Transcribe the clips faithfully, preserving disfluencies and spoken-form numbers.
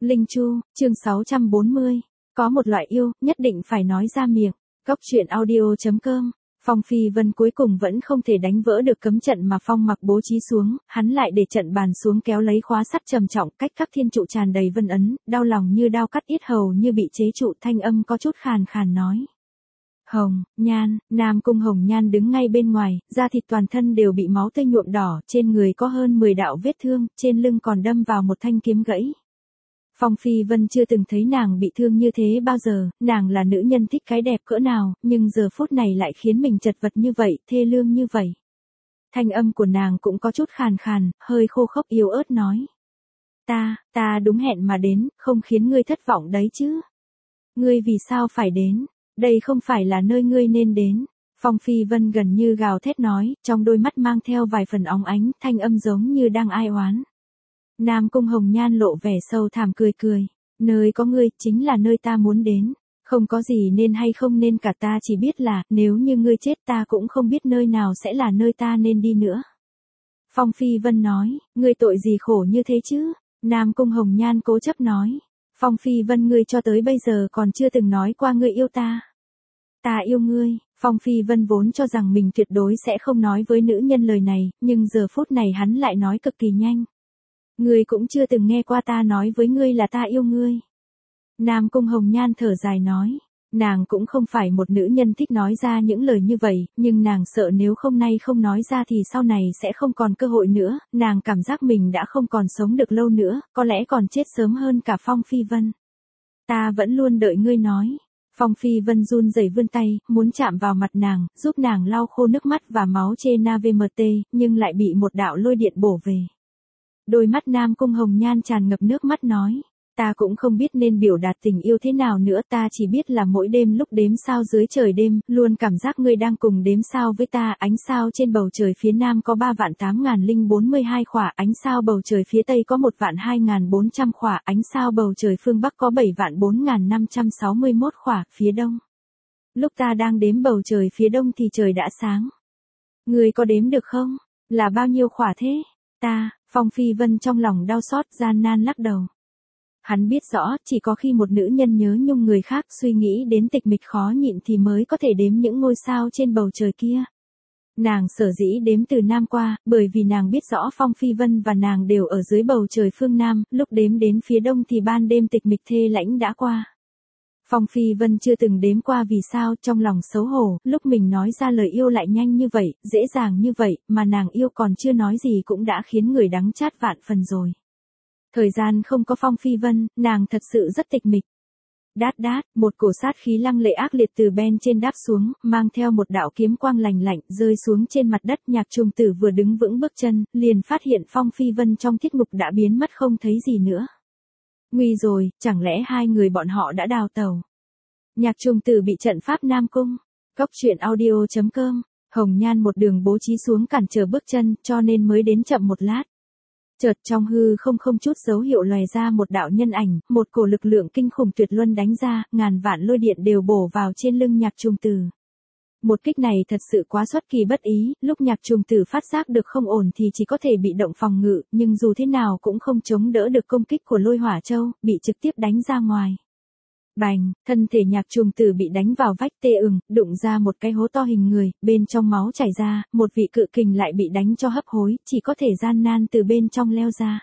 Linh Chu, chương sáu trăm bốn mươi. Có một loại yêu, nhất định phải nói ra miệng. Góc truyện audio chấm com. Phong Phi Vân cuối cùng vẫn không thể đánh vỡ được cấm trận mà Phong Mặc bố trí xuống, hắn lại để trận bàn xuống kéo lấy khóa sắt trầm trọng, cách khắc thiên trụ tràn đầy vân ấn, đau lòng như đao cắt yết hầu như bị chế trụ, thanh âm có chút khàn khàn nói. Hồng Nhan, Nam Cung Hồng Nhan đứng ngay bên ngoài, da thịt toàn thân đều bị máu tươi nhuộm đỏ, trên người có hơn mười đạo vết thương, trên lưng còn đâm vào một thanh kiếm gãy. Phong Phi Vân chưa từng thấy nàng bị thương như thế bao giờ, nàng là nữ nhân thích cái đẹp cỡ nào, nhưng giờ phút này lại khiến mình chật vật như vậy, thê lương như vậy. Thanh âm của nàng cũng có chút khàn khàn, hơi khô khốc yếu ớt nói. Ta, ta đúng hẹn mà đến, không khiến ngươi thất vọng đấy chứ. Ngươi vì sao phải đến? Đây không phải là nơi ngươi nên đến. Phong Phi Vân gần như gào thét nói, trong đôi mắt mang theo vài phần óng ánh, thanh âm giống như đang ai oán. Nam Cung Hồng Nhan lộ vẻ sâu thẳm cười cười. Nơi có ngươi, chính là nơi ta muốn đến. Không có gì nên hay không nên cả, ta chỉ biết là, nếu như ngươi chết ta cũng không biết nơi nào sẽ là nơi ta nên đi nữa. Phong Phi Vân nói, ngươi tội gì khổ như thế chứ? Nam Cung Hồng Nhan cố chấp nói. Phong Phi Vân, ngươi cho tới bây giờ còn chưa từng nói qua ngươi yêu ta. Ta yêu ngươi. Phong Phi Vân vốn cho rằng mình tuyệt đối sẽ không nói với nữ nhân lời này, nhưng giờ phút này hắn lại nói cực kỳ nhanh. Ngươi cũng chưa từng nghe qua ta nói với ngươi là ta yêu ngươi. Nam Cung Hồng Nhan thở dài nói. Nàng cũng không phải một nữ nhân thích nói ra những lời như vậy, nhưng nàng sợ nếu không nay không nói ra thì sau này sẽ không còn cơ hội nữa, nàng cảm giác mình đã không còn sống được lâu nữa, có lẽ còn chết sớm hơn cả Phong Phi Vân. Ta vẫn luôn đợi ngươi nói. Phong Phi Vân run rẩy vươn tay, muốn chạm vào mặt nàng, giúp nàng lau khô nước mắt và máu trên a vê em tê, nhưng lại bị một đạo lôi điện bổ về. Đôi mắt Nam Cung Hồng Nhan tràn ngập nước mắt nói. Ta cũng không biết nên biểu đạt tình yêu thế nào nữa, ta chỉ biết là mỗi đêm lúc đếm sao dưới trời đêm, luôn cảm giác ngươi đang cùng đếm sao với ta, ánh sao trên bầu trời phía nam có ba vạn tám ngàn linh bốn mươi hai khỏa, ánh sao bầu trời phía tây có một vạn hai ngàn bốn trăm khỏa, ánh sao bầu trời phương bắc có bảy vạn bốn ngàn năm trăm sáu mươi mốt khỏa, phía đông. Lúc ta đang đếm bầu trời phía đông thì trời đã sáng. Ngươi có đếm được không? Là bao nhiêu khỏa thế? Ta, Phong Phi Vân trong lòng đau xót gian nan lắc đầu. Hắn biết rõ, chỉ có khi một nữ nhân nhớ nhung người khác, suy nghĩ đến tịch mịch khó nhịn thì mới có thể đếm những ngôi sao trên bầu trời kia. Nàng sở dĩ đếm từ nam qua, bởi vì nàng biết rõ Phong Phi Vân và nàng đều ở dưới bầu trời phương nam, lúc đếm đến phía đông thì ban đêm tịch mịch thê lãnh đã qua. Phong Phi Vân chưa từng đếm qua vì sao, trong lòng xấu hổ, lúc mình nói ra lời yêu lại nhanh như vậy, dễ dàng như vậy, mà nàng yêu còn chưa nói gì cũng đã khiến người đắng chát vạn phần rồi. Thời gian không có Phong Phi Vân, nàng thật sự rất tịch mịch. Đát đát, một cổ sát khí lăng lệ ác liệt từ bên trên đáp xuống, mang theo một đạo kiếm quang lành lạnh, rơi xuống trên mặt đất. Nhạc Trùng Tử vừa đứng vững bước chân, liền phát hiện Phong Phi Vân trong thiết ngục đã biến mất không thấy gì nữa. Nguy rồi, chẳng lẽ hai người bọn họ đã đào tẩu? Nhạc Trùng Tử bị trận pháp Nam Cung. Góc truyện audio chấm com. Hồng Nhan một đường bố trí xuống cản trở bước chân, cho nên mới đến chậm một lát. Chợt trong hư không không chút dấu hiệu lòe ra một đạo nhân ảnh, một cổ lực lượng kinh khủng tuyệt luân đánh ra, ngàn vạn lôi điện đều bổ vào trên lưng Nhạc Trùng Tử. Một kích này thật sự quá xuất kỳ bất ý, lúc Nhạc Trùng Tử phát giác được không ổn thì chỉ có thể bị động phòng ngự, nhưng dù thế nào cũng không chống đỡ được công kích của Lôi Hỏa Châu, bị trực tiếp đánh ra ngoài. Bành, thân thể Nhạc Trùng Tử bị đánh vào vách tê ừng, đụng ra một cái hố to hình người, bên trong máu chảy ra, một vị cự kình lại bị đánh cho hấp hối, chỉ có thể gian nan từ bên trong leo ra.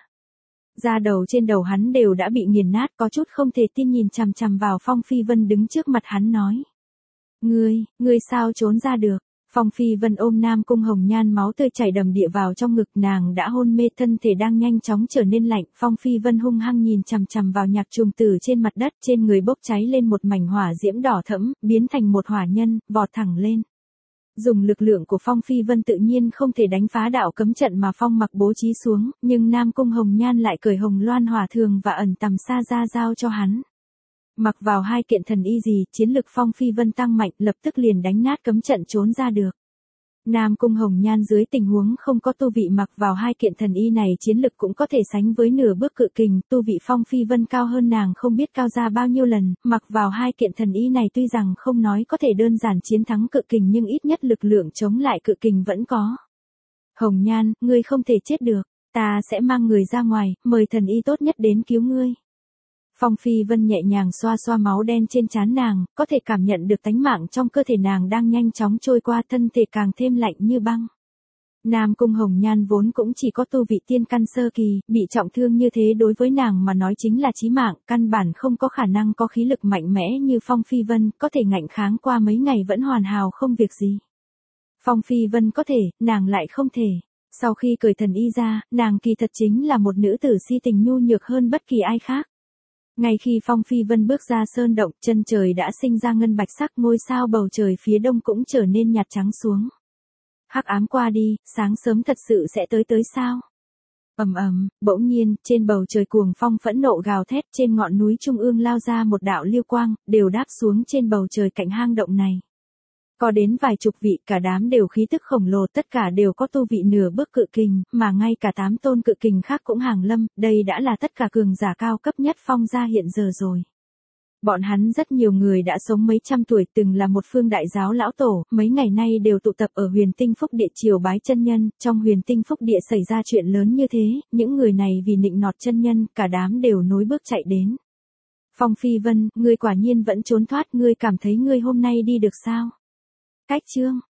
Da đầu trên đầu hắn đều đã bị nghiền nát, có chút không thể tin nhìn chằm chằm vào Phong Phi Vân đứng trước mặt hắn nói. Ngươi, ngươi sao trốn ra được? Phong Phi Vân ôm Nam Cung Hồng Nhan, máu tươi chảy đầm đìa vào trong ngực, nàng đã hôn mê, thân thể đang nhanh chóng trở nên lạnh. Phong Phi Vân hung hăng nhìn chằm chằm vào Nhạc Trùng Tử trên mặt đất, trên người bốc cháy lên một mảnh hỏa diễm đỏ thẫm, biến thành một hỏa nhân, vọt thẳng lên. Dùng lực lượng của Phong Phi Vân tự nhiên không thể đánh phá đạo cấm trận mà Phong Mặc bố trí xuống, nhưng Nam Cung Hồng Nhan lại cởi Hồng Loan hỏa thường và ẩn tầm xa ra giao cho hắn. Mặc vào hai kiện thần y gì, chiến lực Phong Phi Vân tăng mạnh, lập tức liền đánh nát cấm trận trốn ra được. Nam Cung Hồng Nhan dưới tình huống không có tu vị mặc vào hai kiện thần y này chiến lực cũng có thể sánh với nửa bước cự kình, tu vị Phong Phi Vân cao hơn nàng không biết cao ra bao nhiêu lần, mặc vào hai kiện thần y này tuy rằng không nói có thể đơn giản chiến thắng cự kình nhưng ít nhất lực lượng chống lại cự kình vẫn có. Hồng Nhan, ngươi không thể chết được, ta sẽ mang người ra ngoài, mời thần y tốt nhất đến cứu ngươi. Phong Phi Vân nhẹ nhàng xoa xoa máu đen trên trán nàng, có thể cảm nhận được tánh mạng trong cơ thể nàng đang nhanh chóng trôi qua, thân thể càng thêm lạnh như băng. Nam Cung Hồng Nhan vốn cũng chỉ có tu vị tiên căn sơ kỳ, bị trọng thương như thế đối với nàng mà nói chính là chí mạng, căn bản không có khả năng có khí lực mạnh mẽ như Phong Phi Vân, có thể ngạnh kháng qua mấy ngày vẫn hoàn hảo không việc gì. Phong Phi Vân có thể, nàng lại không thể. Sau khi cởi thần y ra, nàng kỳ thật chính là một nữ tử si tình nhu nhược hơn bất kỳ ai khác. Ngay khi Phong Phi Vân bước ra sơn động, chân trời đã sinh ra ngân bạch sắc, ngôi sao bầu trời phía đông cũng trở nên nhạt trắng xuống. Hắc ám qua đi, sáng sớm thật sự sẽ tới tới sao? Ầm ầm, bỗng nhiên, trên bầu trời cuồng phong phẫn nộ gào thét, trên ngọn núi trung ương lao ra một đạo lưu quang, đều đáp xuống trên bầu trời cạnh hang động này. Có đến vài chục vị, cả đám đều khí tức khổng lồ, tất cả đều có tu vị nửa bước cự kình, mà ngay cả tám tôn cự kình khác cũng hàng lâm, đây đã là tất cả cường giả cao cấp nhất Phong gia hiện giờ rồi. Bọn hắn rất nhiều người đã sống mấy trăm tuổi, từng là một phương đại giáo lão tổ, mấy ngày nay đều tụ tập ở Huyền Tinh Phúc Địa triều bái chân nhân, trong Huyền Tinh Phúc Địa xảy ra chuyện lớn như thế, những người này vì nịnh nọt chân nhân, cả đám đều nối bước chạy đến. Phong Phi Vân, ngươi quả nhiên vẫn trốn thoát, ngươi cảm thấy ngươi hôm nay đi được sao? Cách chương